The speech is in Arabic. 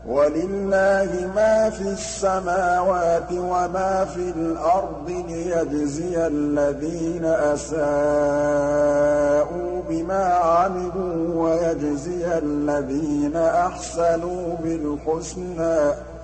وَلِلَّهِ مَا فِي السَّمَاوَاتِ وَمَا فِي الْأَرْضِ لِيَجْزِيَ الَّذِينَ أَسَاءُوا بِمَا عَمِلُوا وَيَجْزِيَ الَّذِينَ أَحْسَنُوا بِالْحُسْنَىٰ